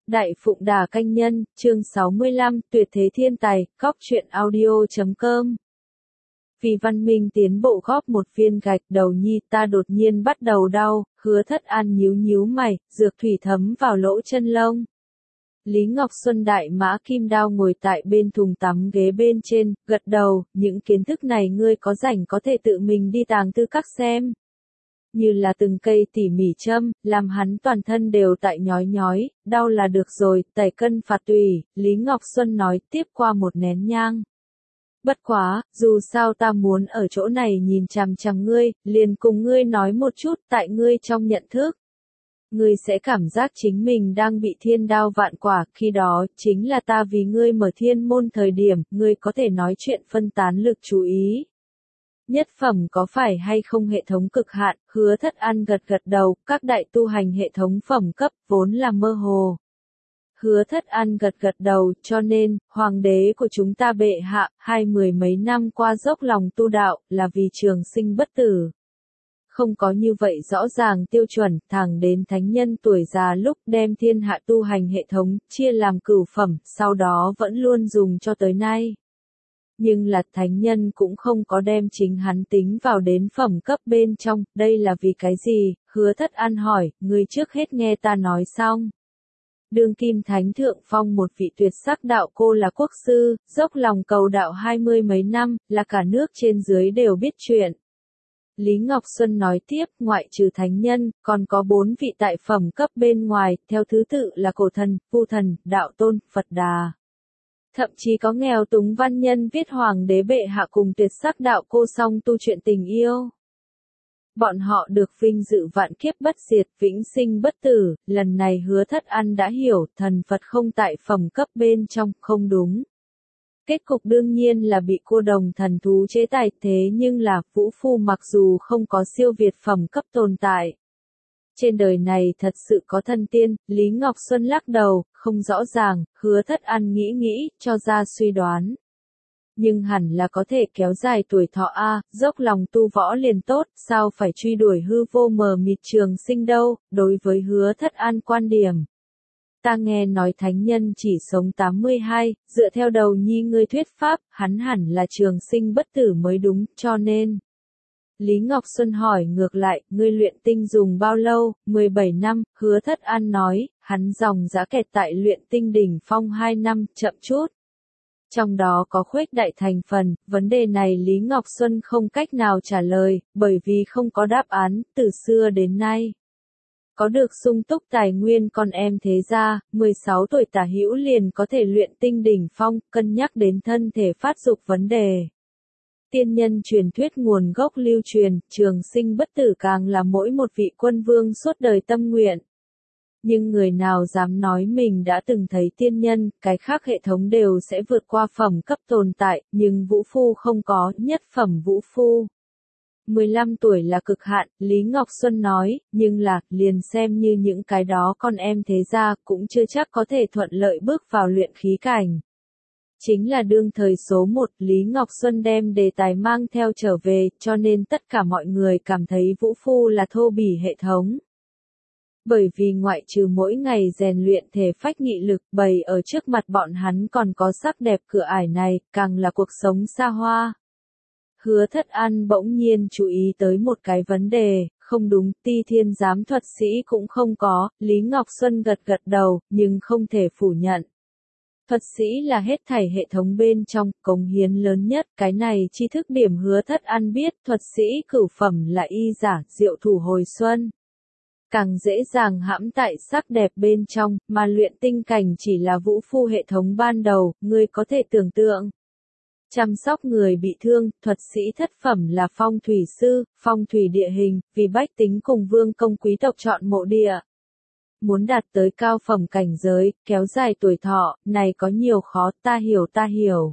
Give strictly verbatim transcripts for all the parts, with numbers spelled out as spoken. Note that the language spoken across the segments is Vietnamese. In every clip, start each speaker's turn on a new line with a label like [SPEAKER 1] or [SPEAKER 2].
[SPEAKER 1] Đại Phụng Đà Canh Nhân, chương sáu mươi lăm, Tuyệt thế thiên tài, góc truyện audio chấm com. Vì văn minh tiến bộ góp một viên gạch đầu nhi ta đột nhiên bắt đầu đau, Hứa Thất An nhíu nhíu mày, dược thủy thấm vào lỗ chân lông. Lý Ngọc Xuân đại mã kim đao ngồi tại bên thùng tắm ghế bên trên, gật đầu, những kiến thức này ngươi có rảnh có thể tự mình đi tàng thư các xem. Như là từng cây tỉ mỉ châm, làm hắn toàn thân đều tại nhói nhói, đau là được rồi, tẩy cân phạt tùy, Lý Ngọc Xuân nói tiếp qua một nén nhang. Bất quá, dù sao ta muốn ở chỗ này nhìn chằm chằm ngươi, liền cùng ngươi nói một chút tại ngươi trong nhận thức. Ngươi sẽ cảm giác chính mình đang bị thiên đao vạn quả, khi đó, chính là ta vì ngươi mở thiên môn thời điểm, ngươi có thể nói chuyện phân tán lực chú ý. Nhất phẩm có phải hay không hệ thống cực hạn, Hứa Thất An gật gật đầu, các đại tu hành hệ thống phẩm cấp vốn là mơ hồ. Hứa Thất An gật gật đầu, cho nên, hoàng đế của chúng ta bệ hạ, hai mười mấy năm qua dốc lòng tu đạo, là vì trường sinh bất tử. Không có như vậy rõ ràng tiêu chuẩn, thẳng đến thánh nhân tuổi già lúc đem thiên hạ tu hành hệ thống, chia làm cửu phẩm, sau đó vẫn luôn dùng cho tới nay. Nhưng là thánh nhân cũng không có đem chính hắn tính vào đến phẩm cấp bên trong, đây là vì cái gì? Hứa Thất An hỏi, ngươi trước hết nghe ta nói xong. Đương kim thánh thượng phong một vị tuyệt sắc đạo cô là quốc sư, dốc lòng cầu đạo hai mươi mấy năm, là cả nước trên dưới đều biết chuyện. Lý Ngọc Xuân nói tiếp, ngoại trừ thánh nhân, còn có bốn vị tại phẩm cấp bên ngoài, theo thứ tự là cổ thần, vu thần, đạo tôn, Phật Đà. Thậm chí có nghèo túng văn nhân viết hoàng đế bệ hạ cùng tuyệt sắc đạo cô song tu chuyện tình yêu. Bọn họ được vinh dự vạn kiếp bất diệt, vĩnh sinh bất tử, lần này Hứa Thất An đã hiểu, thần Phật không tại phẩm cấp bên trong, không đúng. Kết cục đương nhiên là bị cô đồng thần thú chế tài, thế nhưng là, vũ phu mặc dù không có siêu việt phẩm cấp tồn tại. Trên đời này thật sự có thần tiên, Lý Ngọc Xuân lắc đầu, không rõ ràng, Hứa Thất An nghĩ nghĩ, cho ra suy đoán. Nhưng hẳn là có thể kéo dài tuổi thọ a, dốc lòng tu võ liền tốt, sao phải truy đuổi hư vô mờ mịt trường sinh đâu, đối với Hứa Thất An quan điểm. Ta nghe nói thánh nhân chỉ sống tám mươi hai, dựa theo đầu nhi ngươi thuyết pháp, hắn hẳn là trường sinh bất tử mới đúng, cho nên. Lý Ngọc Xuân hỏi ngược lại, ngươi luyện tinh dùng bao lâu, mười bảy năm, Hứa Thất An nói, hắn dòng dã kẹt tại luyện tinh đỉnh phong hai năm, chậm chút. Trong đó có khuếch đại thành phần, vấn đề này Lý Ngọc Xuân không cách nào trả lời, bởi vì không có đáp án, từ xưa đến nay. Có được sung túc tài nguyên con em thế gia, mười sáu tuổi tả hữu liền có thể luyện tinh đỉnh phong, cân nhắc đến thân thể phát dục vấn đề. Tiên nhân truyền thuyết nguồn gốc lưu truyền, trường sinh bất tử càng là mỗi một vị quân vương suốt đời tâm nguyện. Nhưng người nào dám nói mình đã từng thấy tiên nhân, cái khác hệ thống đều sẽ vượt qua phẩm cấp tồn tại, nhưng vũ phu không có, nhất phẩm vũ phu. mười lăm tuổi là cực hạn, Lý Ngọc Xuân nói, nhưng là, liền xem như những cái đó con em thế gia, cũng chưa chắc có thể thuận lợi bước vào luyện khí cảnh. Chính là đương thời số một, Lý Ngọc Xuân đem đề tài mang theo trở về, cho nên tất cả mọi người cảm thấy vũ phu là thô bỉ hệ thống. Bởi vì ngoại trừ mỗi ngày rèn luyện thể phách nghị lực bày ở trước mặt bọn hắn còn có sắc đẹp cửa ải này, càng là cuộc sống xa hoa. Hứa Thất An bỗng nhiên chú ý tới một cái vấn đề, không đúng, ti thiên giám thuật sĩ cũng không có, Lý Ngọc Xuân gật gật đầu, nhưng không thể phủ nhận. Thuật sĩ là hết thảy hệ thống bên trong, cống hiến lớn nhất, cái này tri thức điểm Hứa Thất An biết, thuật sĩ cửu phẩm là y giả, diệu thủ hồi xuân. Càng dễ dàng hãm tại sắc đẹp bên trong, mà luyện tinh cảnh chỉ là vũ phu hệ thống ban đầu, ngươi có thể tưởng tượng. Chăm sóc người bị thương, thuật sĩ thất phẩm là phong thủy sư, phong thủy địa hình, vì bách tính cùng vương công quý tộc chọn mộ địa. Muốn đạt tới cao phẩm cảnh giới, kéo dài tuổi thọ, này có nhiều khó, ta hiểu ta hiểu.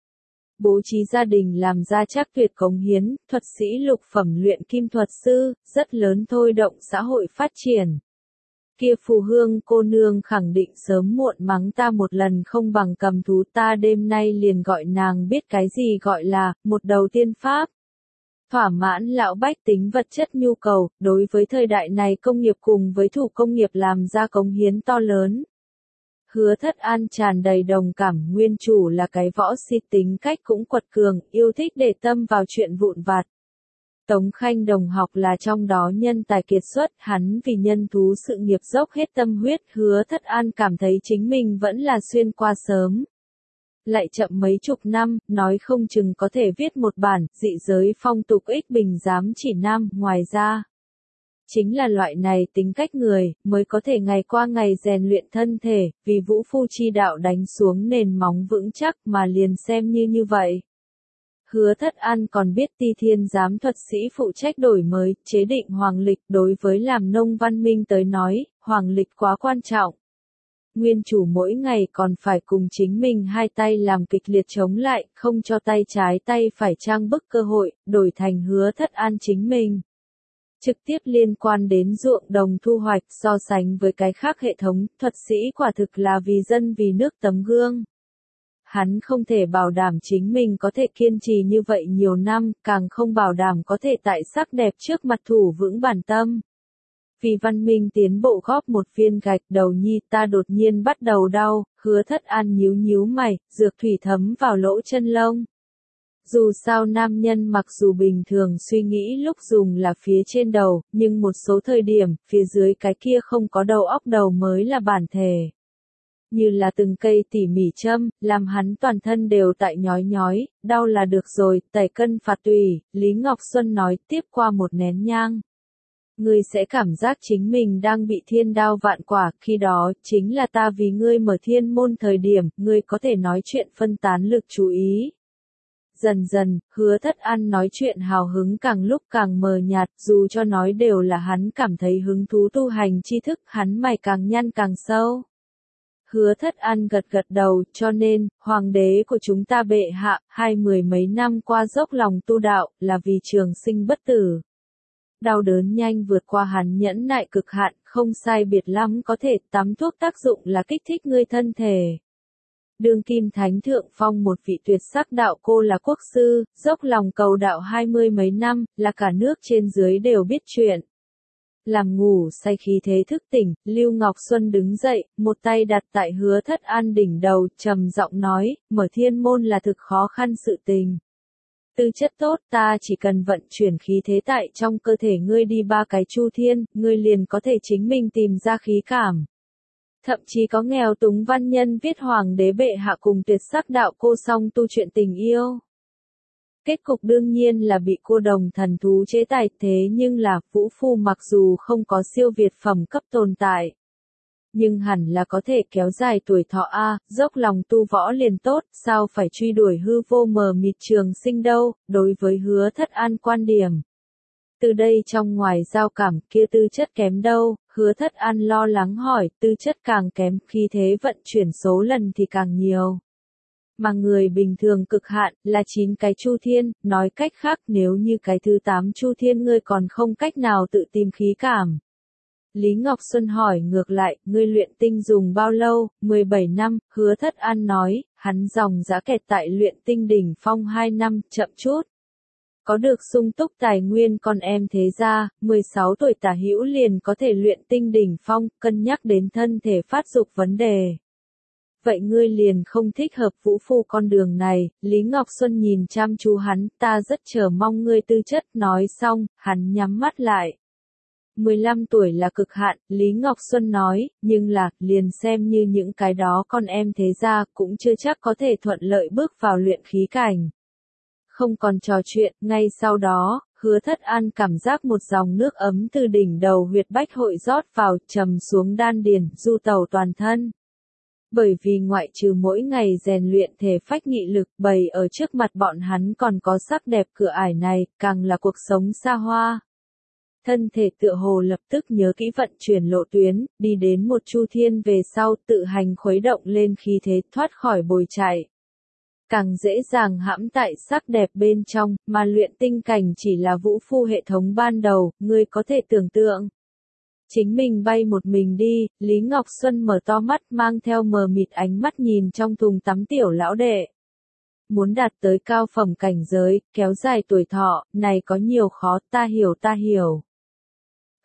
[SPEAKER 1] Bố trí gia đình làm ra chắc tuyệt cống hiến, thuật sĩ lục phẩm luyện kim thuật sư, rất lớn thôi động xã hội phát triển. Kia phù hương cô nương khẳng định sớm muộn mắng ta một lần không bằng cầm thú, ta đêm nay liền gọi nàng biết cái gì gọi là, một đầu tiên pháp. Thỏa mãn lão bách tính vật chất nhu cầu, đối với thời đại này công nghiệp cùng với thủ công nghiệp làm ra cống hiến to lớn. Hứa Thất An tràn đầy đồng cảm, nguyên chủ là cái võ si tính cách cũng quật cường, yêu thích để tâm vào chuyện vụn vặt. Tống Khanh đồng học là trong đó nhân tài kiệt xuất, hắn vì nhân thú sự nghiệp dốc hết tâm huyết, Hứa Thất An cảm thấy chính mình vẫn là xuyên qua sớm. Lại chậm mấy chục năm, nói không chừng có thể viết một bản, dị giới phong tục ích bình giám chỉ nam, ngoài ra. Chính là loại này tính cách người, mới có thể ngày qua ngày rèn luyện thân thể, vì vũ phu chi đạo đánh xuống nền móng vững chắc mà liền xem như như vậy. Hứa Thất An còn biết Ti Thiên giám thuật sĩ phụ trách đổi mới, chế định hoàng lịch, đối với làm nông văn minh tới nói, hoàng lịch quá quan trọng. Nguyên chủ mỗi ngày còn phải cùng chính mình hai tay làm kịch liệt chống lại, không cho tay trái tay phải trang bức cơ hội, đổi thành Hứa Thất An chính mình. Trực tiếp liên quan đến ruộng đồng thu hoạch, so sánh với cái khác hệ thống, thuật sĩ quả thực là vì dân vì nước tấm gương. Hắn không thể bảo đảm chính mình có thể kiên trì như vậy nhiều năm, càng không bảo đảm có thể tại sắc đẹp trước mặt thủ vững bản tâm. Vì văn minh tiến bộ góp một viên gạch, đầu nhi ta đột nhiên bắt đầu đau, Hứa Thất An nhíu nhíu mày, dược thủy thấm vào lỗ chân lông. Dù sao nam nhân mặc dù bình thường suy nghĩ lúc dùng là phía trên đầu, nhưng một số thời điểm, phía dưới cái kia không có đầu óc đầu mới là bản thể. Như là từng cây tỉ mỉ châm, làm hắn toàn thân đều tại nhói nhói, đau là được rồi, tẩy cân phạt tùy, Lý Ngọc Xuân nói tiếp qua một nén nhang. Ngươi sẽ cảm giác chính mình đang bị thiên đao vạn quả, khi đó, chính là ta vì ngươi mở thiên môn thời điểm, ngươi có thể nói chuyện phân tán lực chú ý. Dần dần, Hứa Thất An nói chuyện hào hứng càng lúc càng mờ nhạt, dù cho nói đều là hắn cảm thấy hứng thú tu hành tri thức, hắn mày càng nhăn càng sâu. Hứa Thất An gật gật đầu, cho nên, hoàng đế của chúng ta bệ hạ, hai mười mấy năm qua dốc lòng tu đạo, là vì trường sinh bất tử. Đau đớn nhanh vượt qua hắn nhẫn nại cực hạn, không sai biệt lắm có thể tắm thuốc tác dụng là kích thích ngươi thân thể. Đương kim thánh thượng phong một vị tuyệt sắc đạo cô là quốc sư, dốc lòng cầu đạo hai mươi mấy năm, là cả nước trên dưới đều biết chuyện. Làm ngủ say khí thế thức tỉnh, Lưu Ngọc Xuân đứng dậy, một tay đặt tại Hứa Thất An đỉnh đầu, trầm giọng nói, mở thiên môn là thực khó khăn sự tình. Tư chất tốt ta chỉ cần vận chuyển khí thế tại trong cơ thể ngươi đi ba cái chu thiên, ngươi liền có thể chính mình tìm ra khí cảm. Thậm chí có nghèo túng văn nhân viết hoàng đế bệ hạ cùng tuyệt sắc đạo cô song tu chuyện tình yêu. Kết cục đương nhiên là bị cô đồng thần thú chế tài, thế nhưng là vũ phu mặc dù không có siêu việt phẩm cấp tồn tại. Nhưng hẳn là có thể kéo dài tuổi thọ a, dốc lòng tu võ liền tốt, sao phải truy đuổi hư vô mờ mịt trường sinh đâu, đối với Hứa Thất An quan điểm. Từ đây trong ngoài giao cảm kia tư chất kém đâu, Hứa Thất An lo lắng hỏi, tư chất càng kém, khi thế vận chuyển số lần thì càng nhiều. Mà người bình thường cực hạn, là chín cái chu thiên, nói cách khác nếu như cái thứ tám chu thiên ngươi còn không cách nào tự tìm khí cảm. Lý Ngọc Xuân hỏi ngược lại, ngươi luyện tinh dùng bao lâu, mười bảy năm, Hứa Thất An nói, hắn dòng dã kẹt tại luyện tinh đỉnh phong hai năm, chậm chút. Có được sung túc tài nguyên con em thế gia, mười sáu tuổi tả hữu liền có thể luyện tinh đỉnh phong, cân nhắc đến thân thể phát dục vấn đề. Vậy ngươi liền không thích hợp vũ phu con đường này, Lý Ngọc Xuân nhìn chăm chú hắn, ta rất chờ mong ngươi tư chất, nói xong, hắn nhắm mắt lại. mười lăm tuổi là cực hạn, Lý Ngọc Xuân nói, nhưng là, liền xem như những cái đó con em thế gia, cũng chưa chắc có thể thuận lợi bước vào luyện khí cảnh. Không còn trò chuyện, ngay sau đó, Hứa Thất An cảm giác một dòng nước ấm từ đỉnh đầu huyệt bách hội rót vào, trầm xuống đan điền, du tẩu toàn thân. Bởi vì ngoại trừ mỗi ngày rèn luyện thể phách nghị lực, bày ở trước mặt bọn hắn còn có sắc đẹp cửa ải này, càng là cuộc sống xa hoa. Thân thể tựa hồ lập tức nhớ kỹ vận chuyển lộ tuyến, đi đến một chu thiên về sau tự hành khuấy động lên khí thế thoát khỏi bồi chạy. Càng dễ dàng hãm tại sắc đẹp bên trong, mà luyện tinh cảnh chỉ là vũ phu hệ thống ban đầu, ngươi có thể tưởng tượng. Chính mình bay một mình đi, Lý Ngọc Xuân mở to mắt mang theo mờ mịt ánh mắt nhìn trong thùng tắm tiểu lão đệ. Muốn đạt tới cao phẩm cảnh giới, kéo dài tuổi thọ, này có nhiều khó, ta hiểu ta hiểu.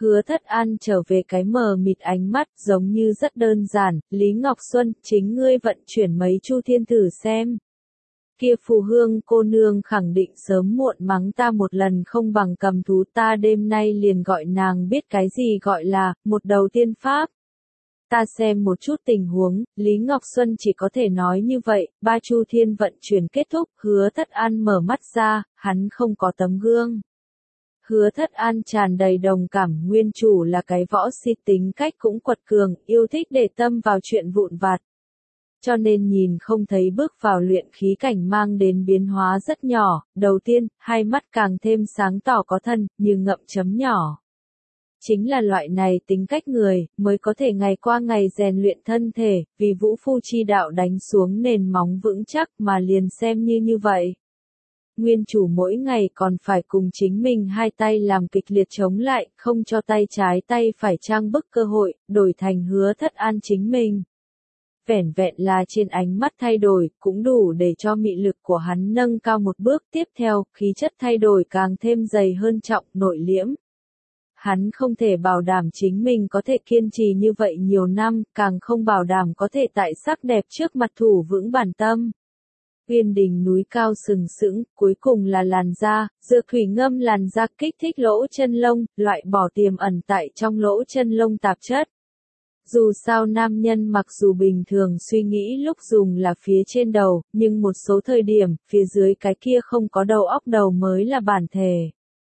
[SPEAKER 1] Hứa Thất An trở về cái mờ mịt ánh mắt giống như rất đơn giản, Lý Ngọc Xuân, chính ngươi vận chuyển mấy chu thiên thử xem. Kia phù hương cô nương khẳng định sớm muộn mắng ta một lần không bằng cầm thú ta đêm nay liền gọi nàng biết cái gì gọi là, một đầu tiên pháp. Ta xem một chút tình huống, Lý Ngọc Xuân chỉ có thể nói như vậy, ba chu thiên vận chuyển kết thúc, Hứa Thất An mở mắt ra, hắn không có tấm gương. Hứa Thất An tràn đầy đồng cảm, nguyên chủ là cái võ si tính cách cũng quật cường, yêu thích để tâm vào chuyện vụn vặt. Cho nên nhìn không thấy bước vào luyện khí cảnh mang đến biến hóa rất nhỏ, đầu tiên, hai mắt càng thêm sáng tỏ có thân, như ngậm chấm nhỏ. Chính là loại này tính cách người, mới có thể ngày qua ngày rèn luyện thân thể, vì vũ phu chi đạo đánh xuống nền móng vững chắc mà liền xem như như vậy. Nguyên chủ mỗi ngày còn phải cùng chính mình hai tay làm kịch liệt chống lại, không cho tay trái tay phải trang bức cơ hội, đổi thành Hứa Thất An chính mình. Vẻn vẹn là trên ánh mắt thay đổi, cũng đủ để cho mị lực của hắn nâng cao một bước tiếp theo, khí chất thay đổi càng thêm dày hơn trọng, nội liễm. Hắn không thể bảo đảm chính mình có thể kiên trì như vậy nhiều năm, càng không bảo đảm có thể tại sắc đẹp trước mặt thủ vững bản tâm. Uyên đỉnh núi cao sừng sững, cuối cùng là làn da, dược thủy ngâm làn da kích thích lỗ chân lông, loại bỏ tiềm ẩn tại trong lỗ chân lông tạp chất. Dù sao nam nhân mặc dù bình thường suy nghĩ lúc dùng là phía trên đầu, nhưng một số thời điểm, phía dưới cái kia không có đầu óc đầu mới là bản thể.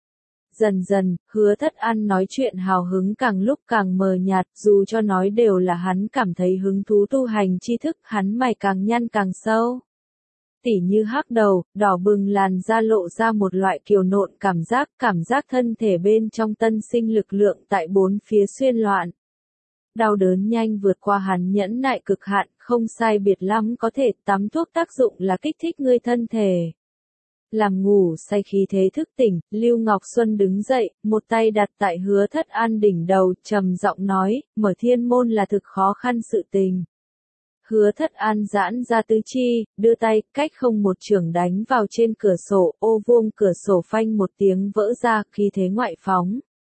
[SPEAKER 1] Dần dần, Hứa Thất An nói chuyện hào hứng càng lúc càng mờ nhạt, dù cho nói đều là hắn cảm thấy hứng thú tu hành tri thức, hắn mày càng nhăn càng sâu. Tỉ như hắc đầu, đỏ bừng làn da lộ ra một loại kiều nộn cảm giác, cảm giác thân thể bên trong tân sinh lực lượng tại bốn phía xuyên loạn. Đau đớn nhanh vượt qua hắn nhẫn nại cực hạn, không sai biệt lắm có thể tắm thuốc tác dụng là kích thích ngươi thân thể. Làm ngủ say khí thế thức tỉnh, Lưu Ngọc Xuân đứng dậy, một tay đặt tại Hứa Thất An đỉnh đầu, trầm giọng nói, mở thiên môn là thực khó khăn sự tình. Hứa Thất An giãn ra tứ chi, đưa tay, cách không một chưởng đánh vào trên cửa sổ, ô vuông cửa sổ phanh một tiếng vỡ ra, khí thế ngoại phóng.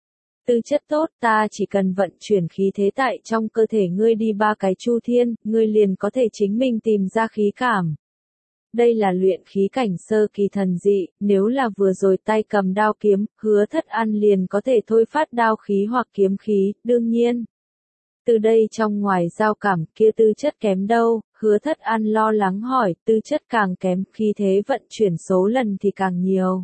[SPEAKER 1] Tư chất tốt, ta chỉ cần vận chuyển khí thế tại trong cơ thể ngươi đi ba cái chu thiên, ngươi liền có thể chính mình tìm ra khí cảm. Đây là luyện khí cảnh sơ kỳ thần dị, nếu là vừa rồi tay cầm đao kiếm, Hứa Thất An liền có thể thôi phát đao khí hoặc kiếm khí, đương nhiên. Từ đây trong ngoài giao cảm kia tư chất kém đâu, Hứa Thất An lo lắng hỏi, tư chất càng kém, khí thế vận chuyển số lần thì càng nhiều.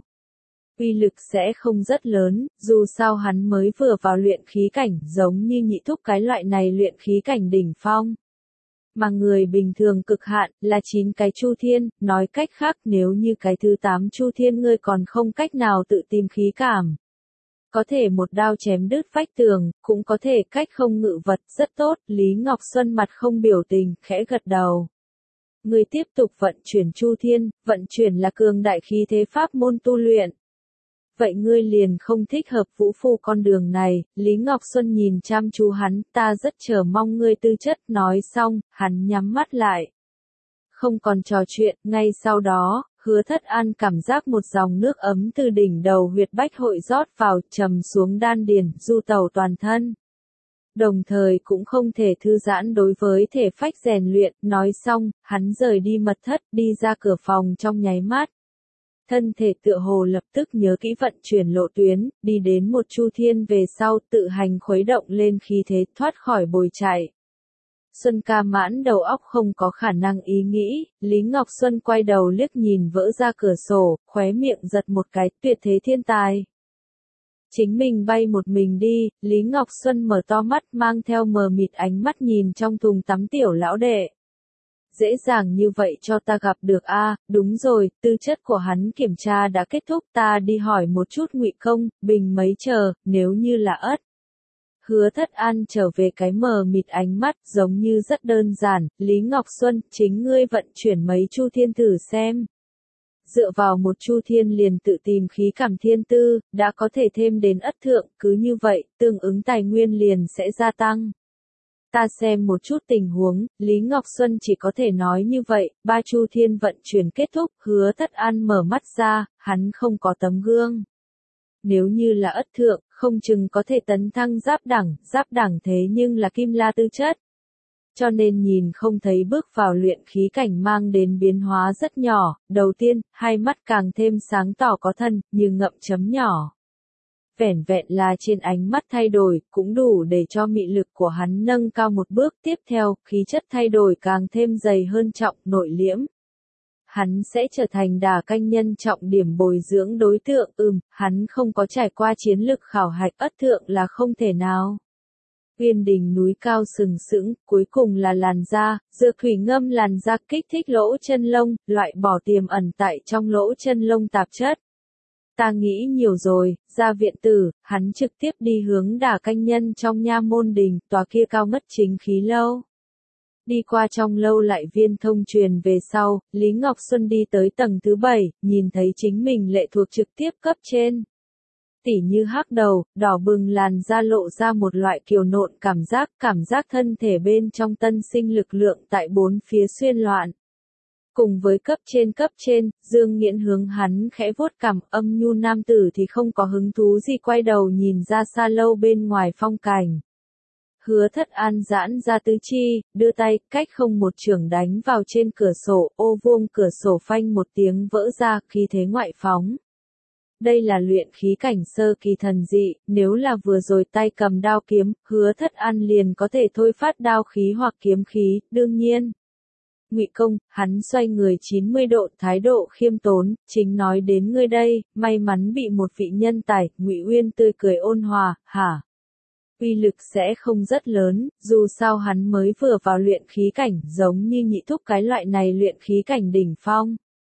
[SPEAKER 1] Uy lực sẽ không rất lớn, dù sao hắn mới vừa vào luyện khí cảnh giống như nhị thúc cái loại này luyện khí cảnh đỉnh phong. Mà người bình thường cực hạn là chín cái chu thiên, nói cách khác nếu như cái thứ tám chu thiên ngươi còn không cách nào tự tìm khí cảm. Có thể một đao chém đứt vách tường, cũng có thể cách không ngự vật, rất tốt, Lý Ngọc Xuân mặt không biểu tình, khẽ gật đầu. Người tiếp tục vận chuyển chu thiên, vận chuyển là cường đại khí thế pháp môn tu luyện. Vậy ngươi liền không thích hợp vũ phu con đường này, Lý Ngọc Xuân nhìn chăm chú hắn, ta rất chờ mong ngươi tư chất, nói xong, hắn nhắm mắt lại. Không còn trò chuyện, ngay sau đó, Hứa Thất An cảm giác một dòng nước ấm từ đỉnh đầu huyệt bách hội rót vào, trầm xuống đan điền, du tẩu toàn thân. Đồng thời cũng không thể thư giãn đối với thể phách rèn luyện, nói xong, hắn rời đi mật thất, đi ra cửa phòng trong nháy mắt. Thân thể tựa hồ lập tức nhớ kỹ vận chuyển lộ tuyến, đi đến một chu thiên về sau, tự hành khuấy động lên khí thế, thoát khỏi bồi chạy. Xuân Ca Mãn đầu óc không có khả năng ý nghĩ, Lý Ngọc Xuân quay đầu liếc nhìn vỡ ra cửa sổ, khóe miệng giật một cái, tuyệt thế thiên tài. Chính mình bay một mình đi, Lý Ngọc Xuân mở to mắt mang theo mờ mịt ánh mắt nhìn trong thùng tắm tiểu lão đệ. Dễ dàng như vậy cho ta gặp được a, à, đúng rồi, tư chất của hắn kiểm tra đã kết thúc, ta đi hỏi một chút Ngụy Công, Bình mấy chờ, nếu như là ất. Hứa Thất An trở về cái mờ mịt ánh mắt, giống như rất đơn giản, Lý Ngọc Xuân, chính ngươi vận chuyển mấy chu thiên thử xem. Dựa vào một chu thiên liền tự tìm khí cảm thiên tư, đã có thể thêm đến ất thượng, cứ như vậy, tương ứng tài nguyên liền sẽ gia tăng. Ta xem một chút tình huống, Lý Ngọc Xuân chỉ có thể nói như vậy, ba chu thiên vận chuyển kết thúc, Hứa Thất An mở mắt ra, hắn không có tấm gương. Nếu như là ất thượng, không chừng có thể tấn thăng giáp đẳng, giáp đẳng thế nhưng là kim la tư chất. Cho nên nhìn không thấy bước vào luyện khí cảnh mang đến biến hóa rất nhỏ, đầu tiên, hai mắt càng thêm sáng tỏ có thân, như ngậm chấm nhỏ. Vẻn vẹn là trên ánh mắt thay đổi, cũng đủ để cho mị lực của hắn nâng cao một bước tiếp theo, khí chất thay đổi càng thêm dày hơn trọng, nội liễm. Hắn sẽ trở thành đà canh nhân trọng điểm bồi dưỡng đối tượng, ừm, hắn không có trải qua chiến lực khảo hạch ất thượng là không thể nào. Uyên đỉnh núi cao sừng sững, cuối cùng là làn da, dược thủy ngâm làn da kích thích lỗ chân lông, loại bỏ tiềm ẩn tại trong lỗ chân lông tạp chất. Ta nghĩ nhiều rồi, ra viện tử, hắn trực tiếp đi hướng đà canh nhân trong nha môn đình, tòa kia cao ngất chính khí lâu. Đi qua trong lâu lại viên thông truyền về sau, Lý Ngọc Xuân đi tới tầng thứ bảy, nhìn thấy chính mình lệ thuộc trực tiếp cấp trên. Tỉ như hắc đầu, đỏ bừng làn da lộ ra một loại kiều nộn cảm giác, cảm giác thân thể bên trong tân sinh lực lượng tại bốn phía xuyên loạn. Cùng với cấp trên cấp trên, Dương Nghiễn hướng hắn khẽ vuốt cằm, âm nhu nam tử thì không có hứng thú gì quay đầu nhìn ra xa lâu bên ngoài phong cảnh. Hứa Thất An giãn ra tứ chi, đưa tay, cách không một chưởng đánh vào trên cửa sổ, ô vuông cửa sổ phanh một tiếng vỡ ra, khí thế ngoại phóng. Đây là luyện khí cảnh sơ kỳ thần dị, nếu là vừa rồi tay cầm đao kiếm, Hứa Thất An liền có thể thôi phát đao khí hoặc kiếm khí, đương nhiên. Ngụy Công, hắn xoay người chín mươi độ, thái độ khiêm tốn, chính nói đến ngươi đây, may mắn bị một vị nhân tài, Ngụy Uyên tươi cười ôn hòa, hả? Uy lực sẽ không rất lớn, dù sao hắn mới vừa vào luyện khí cảnh, giống như nhị thúc cái loại này luyện khí cảnh đỉnh phong.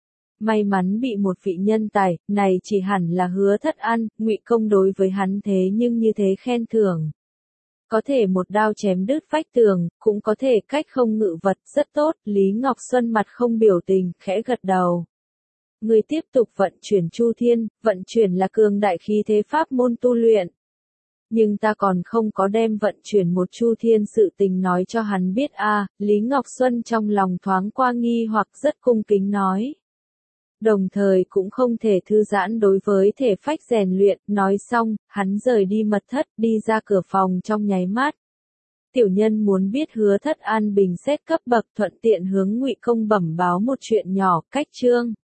[SPEAKER 1] May mắn bị một vị nhân tài, này chỉ hẳn là Hứa Thất An, Ngụy Công đối với hắn thế nhưng như thế khen thưởng. Có thể một đao chém đứt vách tường, cũng có thể cách không ngự vật, rất tốt, Lý Ngọc Xuân mặt không biểu tình, khẽ gật đầu. Người tiếp tục vận chuyển Chu Thiên, vận chuyển là cường đại khí thế pháp môn tu luyện. Nhưng ta còn không có đem vận chuyển một Chu Thiên sự tình nói cho hắn biết a. À, Lý Ngọc Xuân trong lòng thoáng qua nghi hoặc rất cung kính nói. Đồng thời cũng không thể thư giãn đối với thể phách rèn luyện, nói xong, hắn rời đi mật thất, đi ra cửa phòng trong nháy mắt. Tiểu nhân muốn biết Hứa Thất An bình xét cấp bậc thuận tiện hướng Ngụy Công bẩm báo một chuyện nhỏ, cách chương.